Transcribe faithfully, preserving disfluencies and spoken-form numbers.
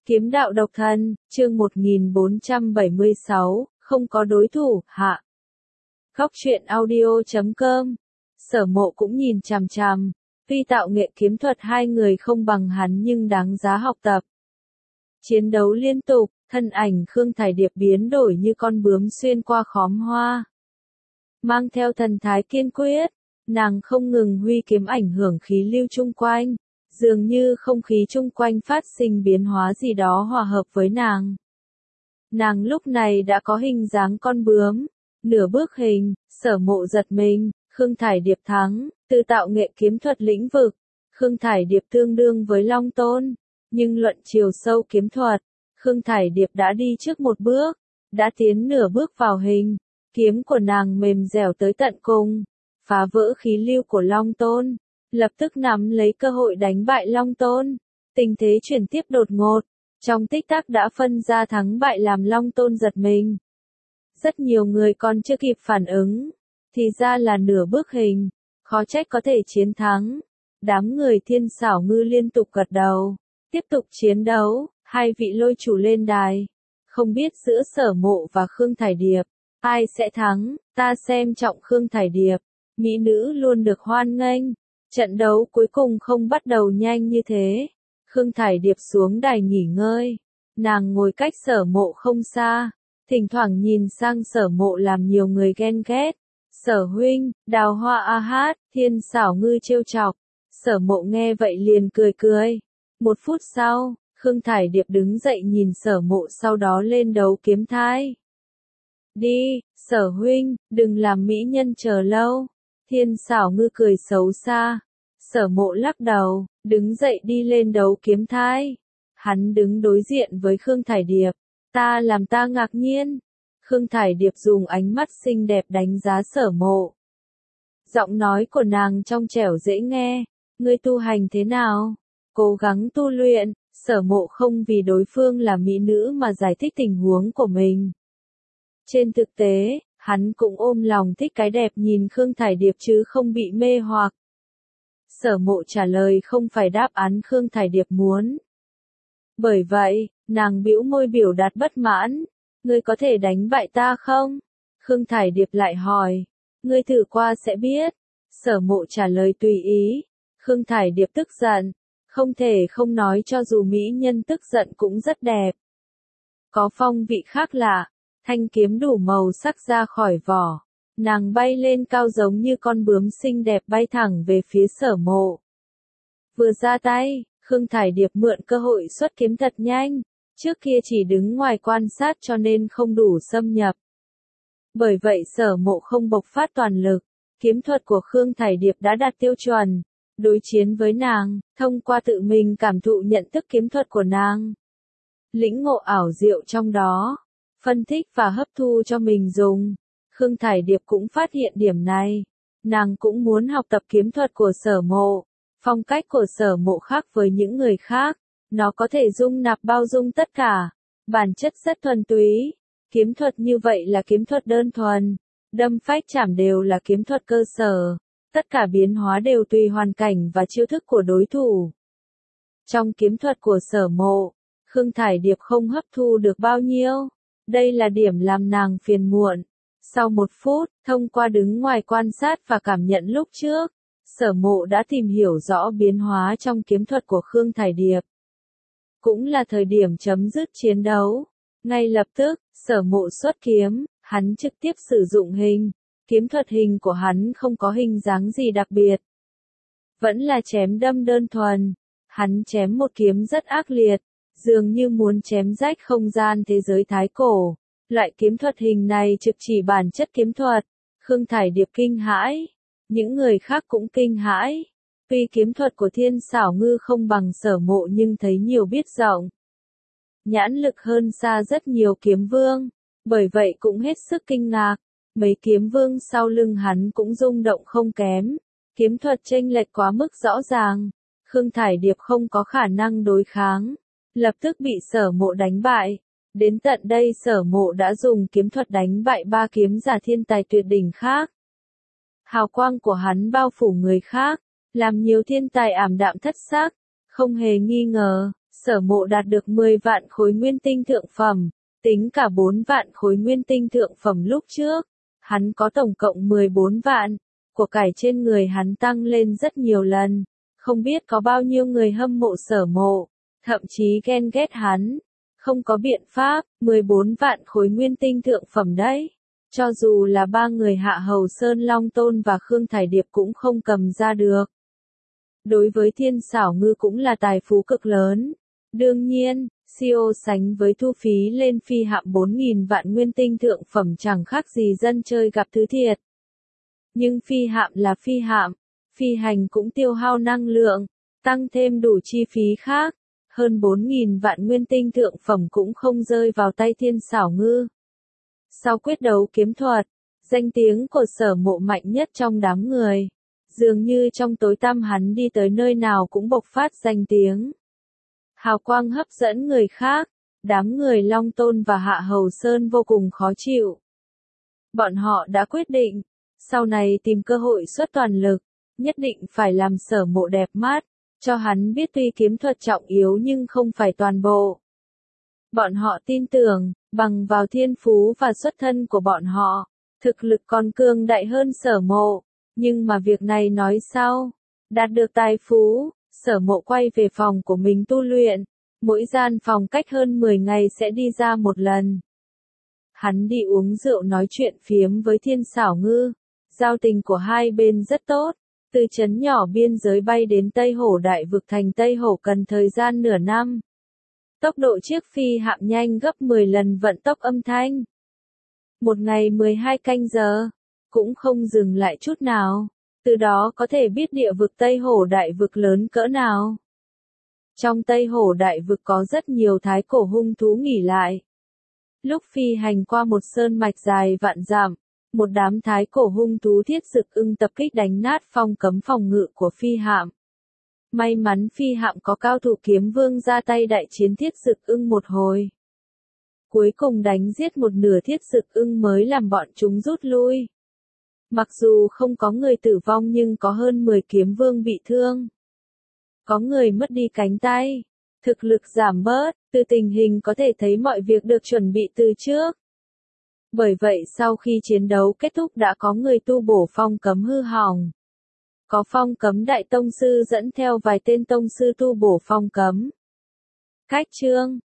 Kiếm đạo độc thân, chương một nghìn bốn trăm bảy mươi sáu, không có đối thủ, hạ. Góc truyện audio chấm com. Sở Mộ cũng nhìn chằm chằm, tuy tạo nghệ kiếm thuật hai người không bằng hắn nhưng đáng giá học tập. Chiến đấu liên tục, thân ảnh Khương Thải Điệp biến đổi như con bướm xuyên qua khóm hoa. Mang theo thần thái kiên quyết, nàng không ngừng huy kiếm ảnh hưởng khí lưu chung quanh. Dường như không khí chung quanh phát sinh biến hóa gì đó hòa hợp với nàng. Nàng lúc này đã có hình dáng con bướm, nửa bước hình, Sở Mộ giật mình, Khương Thải Điệp thắng, tự tạo nghệ kiếm thuật lĩnh vực. Khương Thải Điệp tương đương với Long Tôn, nhưng luận chiều sâu kiếm thuật, Khương Thải Điệp đã đi trước một bước, đã tiến nửa bước vào hình, kiếm của nàng mềm dẻo tới tận cùng, phá vỡ khí lưu của Long Tôn. Lập tức nắm lấy cơ hội đánh bại Long Tôn. Tình thế chuyển tiếp đột ngột, trong tích tắc đã phân ra thắng bại làm Long Tôn giật mình. Rất nhiều người còn chưa kịp phản ứng, thì ra là nửa bước hình, khó trách có thể chiến thắng. Đám người Thiên Xảo Ngư liên tục gật đầu, tiếp tục chiến đấu, hai vị lôi chủ lên đài. Không biết giữa Sở Mộ và Khương Thải Điệp, ai sẽ thắng, ta xem trọng Khương Thải Điệp, mỹ nữ luôn được hoan nghênh. Trận đấu cuối cùng không bắt đầu nhanh như thế. Khương Thải Điệp xuống đài nghỉ ngơi. Nàng ngồi cách Sở Mộ không xa. Thỉnh thoảng nhìn sang Sở Mộ làm nhiều người ghen ghét. Sở huynh, đào hoa a hát, Thiên Xảo Ngư trêu chọc. Sở Mộ nghe vậy liền cười cười. Một phút sau, Khương Thải Điệp đứng dậy nhìn Sở Mộ sau đó lên đấu kiếm thai. Đi, Sở huynh, đừng làm mỹ nhân chờ lâu. Thiên Xảo Ngư cười xấu xa. Sở Mộ lắc đầu, đứng dậy đi lên đấu kiếm thai. Hắn đứng đối diện với Khương Thải Điệp. Ta làm ta ngạc nhiên. Khương Thải Điệp dùng ánh mắt xinh đẹp đánh giá Sở Mộ. Giọng nói của nàng trong trẻo dễ nghe. Ngươi tu hành thế nào? Cố gắng tu luyện. Sở Mộ không vì đối phương là mỹ nữ mà giải thích tình huống của mình. Trên thực tế, hắn cũng ôm lòng thích cái đẹp nhìn Khương Thải Điệp chứ không bị mê hoặc. Sở Mộ trả lời không phải đáp án Khương Thải Điệp muốn. Bởi vậy, nàng bĩu môi biểu đạt bất mãn. Ngươi có thể đánh bại ta không? Khương Thải Điệp lại hỏi. Ngươi thử qua sẽ biết. Sở Mộ trả lời tùy ý. Khương Thải Điệp tức giận. Không thể không nói cho dù mỹ nhân tức giận cũng rất đẹp. Có phong vị khác lạ. Thanh kiếm đủ màu sắc ra khỏi vỏ. Nàng bay lên cao giống như con bướm xinh đẹp bay thẳng về phía Sở Mộ. Vừa ra tay, Khương Thải Điệp mượn cơ hội xuất kiếm thật nhanh. Trước kia chỉ đứng ngoài quan sát cho nên không đủ xâm nhập. Bởi vậy Sở Mộ không bộc phát toàn lực. Kiếm thuật của Khương Thải Điệp đã đạt tiêu chuẩn. Đối chiến với nàng, thông qua tự mình cảm thụ nhận thức kiếm thuật của nàng. Lĩnh ngộ ảo diệu trong đó. Phân tích và hấp thu cho mình dùng. Khương Thải Điệp cũng phát hiện điểm này. Nàng cũng muốn học tập kiếm thuật của Sở Mộ. Phong cách của Sở Mộ khác với những người khác. Nó có thể dung nạp bao dung tất cả. Bản chất rất thuần túy. Kiếm thuật như vậy là kiếm thuật đơn thuần. Đâm phách chảm đều là kiếm thuật cơ sở. Tất cả biến hóa đều tùy hoàn cảnh và chiêu thức của đối thủ. Trong kiếm thuật của Sở Mộ, Khương Thải Điệp không hấp thu được bao nhiêu. Đây là điểm làm nàng phiền muộn. Sau một phút, thông qua đứng ngoài quan sát và cảm nhận lúc trước, Sở Mộ đã tìm hiểu rõ biến hóa trong kiếm thuật của Khương Thải Điệp. Cũng là thời điểm chấm dứt chiến đấu. Ngay lập tức, Sở Mộ xuất kiếm, hắn trực tiếp sử dụng hình. Kiếm thuật hình của hắn không có hình dáng gì đặc biệt. Vẫn là chém đâm đơn thuần. Hắn chém một kiếm rất ác liệt, dường như muốn chém rách không gian thế giới thái cổ. Loại kiếm thuật hình này trực chỉ bản chất kiếm thuật. Khương Thải Điệp kinh hãi. Những người khác cũng kinh hãi. Tuy kiếm thuật của Thiên Xảo Ngư không bằng Sở Mộ nhưng thấy nhiều biết rộng. Nhãn lực hơn xa rất nhiều kiếm vương. Bởi vậy cũng hết sức kinh ngạc. Mấy kiếm vương sau lưng hắn cũng rung động không kém. Kiếm thuật chênh lệch quá mức rõ ràng. Khương Thải Điệp không có khả năng đối kháng. Lập tức bị Sở Mộ đánh bại. Đến tận đây Sở Mộ đã dùng kiếm thuật đánh bại ba kiếm giả thiên tài tuyệt đỉnh khác. Hào quang của hắn bao phủ người khác, làm nhiều thiên tài ảm đạm thất sắc. Không hề nghi ngờ, Sở Mộ đạt được mười vạn khối nguyên tinh thượng phẩm, tính cả bốn vạn khối nguyên tinh thượng phẩm lúc trước, hắn có tổng cộng mười bốn vạn, của cải trên người hắn tăng lên rất nhiều lần, không biết có bao nhiêu người hâm mộ Sở Mộ, thậm chí ghen ghét hắn, không có biện pháp, mười bốn vạn khối nguyên tinh thượng phẩm đấy. Cho dù là ba người Hạ Hầu Sơn Long Tôn và Khương Thải Điệp cũng không cầm ra được. Đối với Thiên Xảo Ngư cũng là tài phú cực lớn. Đương nhiên, siêu sánh với thu phí lên phi hạm bốn nghìn vạn nguyên tinh thượng phẩm chẳng khác gì dân chơi gặp thứ thiệt. Nhưng phi hạm là phi hạm, phi hành cũng tiêu hao năng lượng, tăng thêm đủ chi phí khác, hơn bốn nghìn vạn nguyên tinh thượng phẩm cũng không rơi vào tay Thiên Xảo Ngư. Sau quyết đấu kiếm thuật, danh tiếng của Sở Mộ mạnh nhất trong đám người. Dường như trong tối tăm hắn đi tới nơi nào cũng bộc phát danh tiếng. Hào quang hấp dẫn người khác, đám người Long Tôn và Hạ Hầu Sơn vô cùng khó chịu. Bọn họ đã quyết định, sau này tìm cơ hội xuất toàn lực, nhất định phải làm Sở Mộ đẹp mắt, cho hắn biết tuy kiếm thuật trọng yếu nhưng không phải toàn bộ. Bọn họ tin tưởng, bằng vào thiên phú và xuất thân của bọn họ, thực lực còn cường đại hơn Sở Mộ, nhưng mà việc này nói sau, đạt được tài phú, Sở Mộ quay về phòng của mình tu luyện, mỗi gian phòng cách hơn mười ngày sẽ đi ra một lần. Hắn đi uống rượu nói chuyện phiếm với Thiên Xảo Ngư, giao tình của hai bên rất tốt, từ trấn nhỏ biên giới bay đến Tây Hổ Đại Vực thành Tây Hổ cần thời gian nửa năm. Tốc độ chiếc phi hạm nhanh gấp mười lần vận tốc âm thanh. Một ngày mười hai canh giờ, cũng không dừng lại chút nào, từ đó có thể biết địa vực Tây Hổ Đại Vực lớn cỡ nào. Trong Tây Hổ Đại Vực có rất nhiều thái cổ hung thú nghỉ lại. Lúc phi hành qua một sơn mạch dài vạn dặm, một đám thái cổ hung thú thiết dực ưng tập kích đánh nát phong cấm phòng ngự của phi hạm. May mắn phi hạm có cao thủ kiếm vương ra tay đại chiến thiết dực ưng một hồi. Cuối cùng đánh giết một nửa thiết dực ưng mới làm bọn chúng rút lui. Mặc dù không có người tử vong nhưng có hơn mười kiếm vương bị thương. Có người mất đi cánh tay, thực lực giảm bớt, từ tình hình có thể thấy mọi việc được chuẩn bị từ trước. Bởi vậy sau khi chiến đấu kết thúc đã có người tu bổ phong cấm hư hỏng. Có phong cấm đại tông sư dẫn theo vài tên tông sư tu bổ phong cấm. Cách chương